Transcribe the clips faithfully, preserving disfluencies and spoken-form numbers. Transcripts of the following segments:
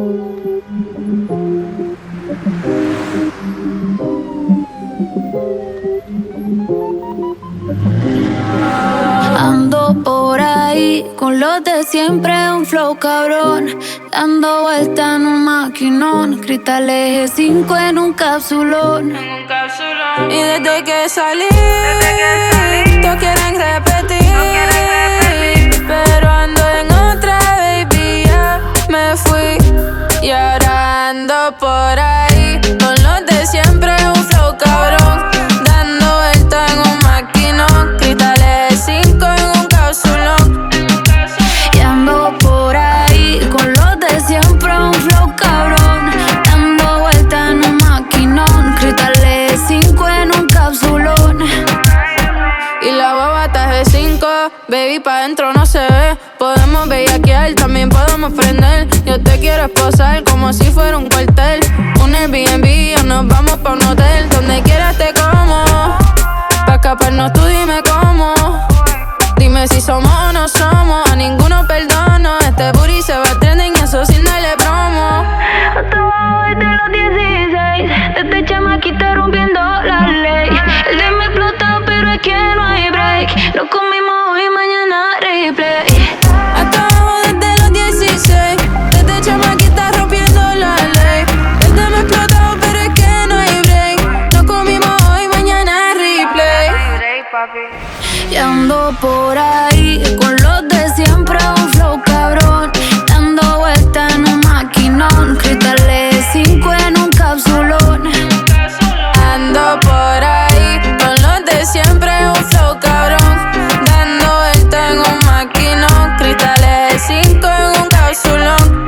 Ando por ahí con los de siempre, un flow cabrón, dando vuelta en un maquinón, cristales G cinco en un capsulón. Y desde que salí, desde que salí todos quieren repetir, no quieren repetir, pero ando en otra, baby, ya me fui. Y ahora ando por ahí con los de siempre, un flow cabrón, dando vuelta en un maquinón, cristales G cinco en un capsulón. Y ando por ahí con los de siempre, un flow cabrón, dando vuelta en un maquinón, cristales G cinco en un capsulón. Y la baba está G cinco, baby, pa' dentro no se ve. Podemos bellaquear, también podemos prender. Yo te quiero esposar como si fuera un cuartel, un Airbnb o nos vamos pa' un hotel. Donde quieras te como, pa' escaparnos tú dime cómo. Dime si somos o no somos, a ninguno perdono. Este booty se va a trending y eso sin darle promo. Hasta abajo desde los dieciséis, desde chamaquita rompiendo la ley. El de me explotó pero es que no hay break. Lo comimos hoy, mañana replay. Hasta abajo desde los dieciséis, desde chamaquita rompiendo la ley. El de me explotó pero es que no hay break. Lo comimos hoy, mañana replay. Y ando por ahí con los de siempre, un flow cabrón, dando vuelta en un maquinón, cristales G cinco en un capsulón. Ando por ahí con los de siempre, un flow cabrón, dando vuelta en un maquinón, cristales G cinco en un capsulón.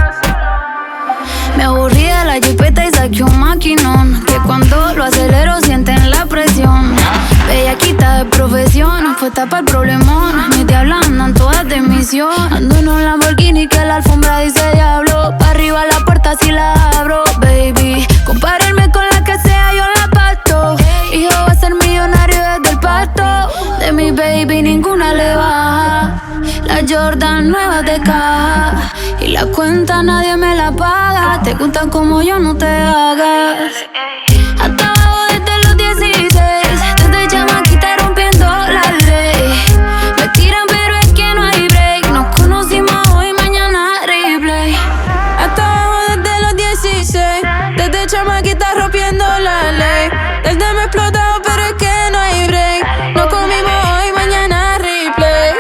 Me aburrí de la jipeta y saqué un maquinón, que cuando lo acelero sienten la presión. Bellaquita de profesión, puesta para el problemón. Mis diablas andan todas de misión. Ando en un Lamborghini que la alfombra dice diablo. Pa' arriba la puerta si la abro, baby. Compárenme con la que sea, yo la parto. Hijo va a ser millonario desde el parto. De mi baby ninguna le baja. La Jordan nueva de caja. Y la cuenta nadie me la paga. Te gustan como yo, no te hagas. Hasta abajo desde los dieciséis, desde chamaquita rompiendo la ley. Me tiran pero es que no hay break. Nos conocimos hoy, mañana replay. Hasta abajo desde los dieciséis, desde chamaquita rompiendo la ley. Desde me explotado pero es que no hay break. Nos comimos hoy, mañana replay.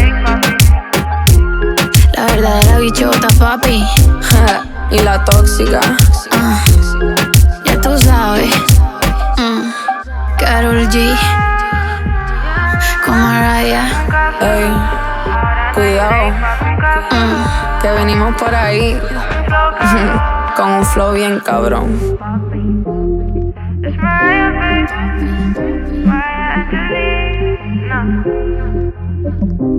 La verdadera bichota, papi. Y la tóxica. Uh, ya tú sabes. Mm, Karol G con Mariah. Ey, cuidado, Mm. que venimos por ahí con un flow bien cabrón. It's Mariah, baby. Mariah Angelina.